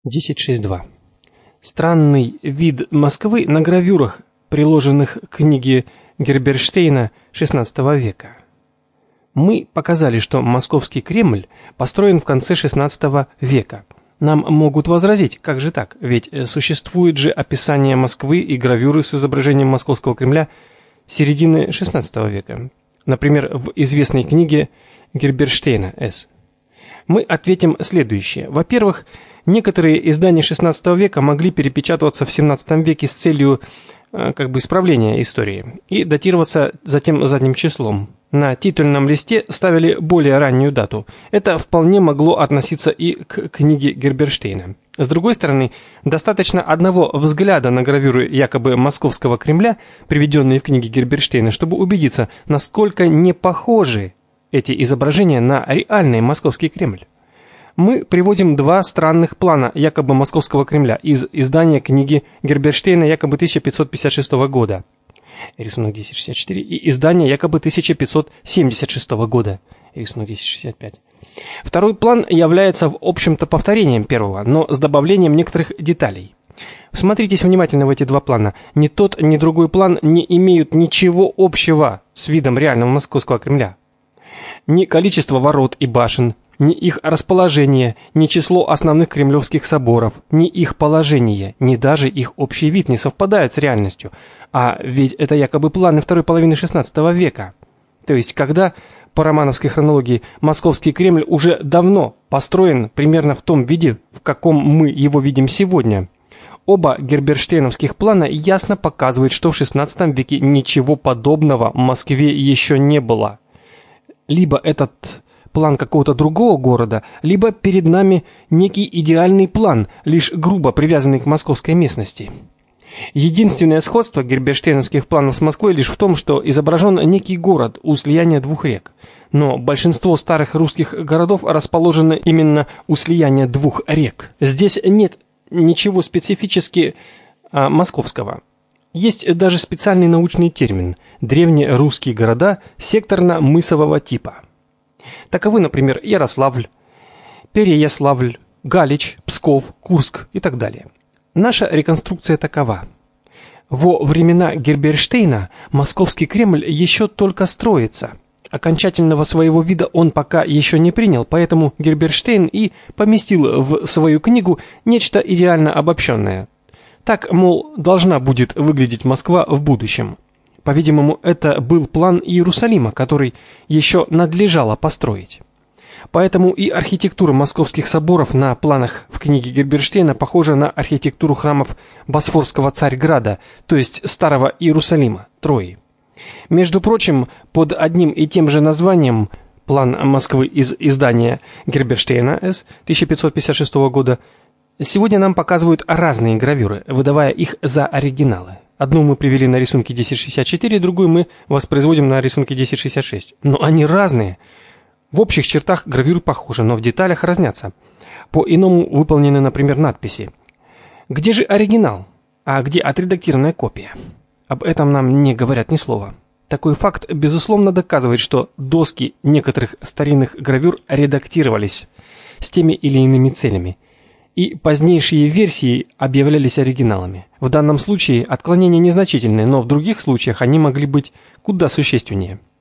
10.6.2. Странный вид Москвы на гравюрах, приложенных к книге Герберштейна XVI века. Мы показали, что Московский Кремль построен в конце XVI века. Нам могут возразить, как же так, ведь существует же описание Москвы и гравюры с изображением Московского Кремля середины XVI века. Например, в известной книге Герберштейна С. Мы ответим следующее. Во-первых, некоторые издания XVI века могли перепечатываться в XVII веке с целью исправления истории и датироваться затем задним числом. На титульном листе ставили более раннюю дату. Это вполне могло относиться и к книге Герберштейна. С другой стороны, достаточно одного взгляда на гравюры якобы Московского Кремля, приведенные в книге Герберштейна, чтобы убедиться, насколько не похожи эти изображения на реальный Московский Кремль. Мы приводим два странных плана якобы Московского Кремля из издания книги Герберштейна якобы 1556 года. Рисунок 10.64. И издание якобы 1576 года. Рисунок 10.65. Второй план является в общем-то повторением первого, но с добавлением некоторых деталей. Всмотритесь внимательно в эти два плана. Ни тот, ни другой план не имеют ничего общего с видом реального Московского Кремля. Ни количество ворот и башен, ни их расположение, ни число основных кремлевских соборов, ни их положение, ни даже их общий вид не совпадают с реальностью. А ведь это якобы планы второй половины XVI века. То есть, когда по романовской хронологии Московский Кремль уже давно построен примерно в том виде, в каком мы его видим сегодня. Оба герберштейновских плана ясно показывают, что в XVI веке ничего подобного в Москве еще не было. Либо этот план какого-то другого города, либо перед нами некий идеальный план, лишь грубо привязанный к московской местности. Единственное сходство герберштейновских планов с Москвой лишь в том, что изображен некий город у слияния двух рек. Но большинство старых русских городов расположены именно у слияния двух рек. Здесь нет ничего специфически московского. Есть даже специальный научный термин – древнерусские города секторно-мысового типа. Таковы, например, Ярославль, Переяславль, Галич, Псков, Курск и так далее. Наша реконструкция такова. Во времена Герберштейна Московский Кремль еще только строится. Окончательного своего вида он пока еще не принял, поэтому Герберштейн и поместил в свою книгу нечто идеально обобщенное. Так, мол, должна будет выглядеть Москва в будущем. По-видимому, это был план Иерусалима, который еще надлежало построить. Поэтому и архитектура московских соборов на планах в книге Герберштейна похожа на архитектуру храмов Босфорского Царьграда, то есть Старого Иерусалима, Трои. Между прочим, под одним и тем же названием «План Москвы» из издания Герберштейна С. 1556 года сегодня нам показывают разные гравюры, выдавая их за оригиналы. Одну мы привели на рисунке 10.64, другую мы воспроизводим на рисунке 10.66. Но они разные. В общих чертах гравюры похожи, но в деталях разнятся. По-иному выполнены, например, надписи. Где же оригинал? А где отредактированная копия? Об этом нам не говорят ни слова. Такой факт, безусловно, доказывает, что доски некоторых старинных гравюр редактировались с теми или иными целями. И позднейшие версии объявлялись оригиналами. В данном случае отклонения незначительные, но в других случаях они могли быть куда существеннее.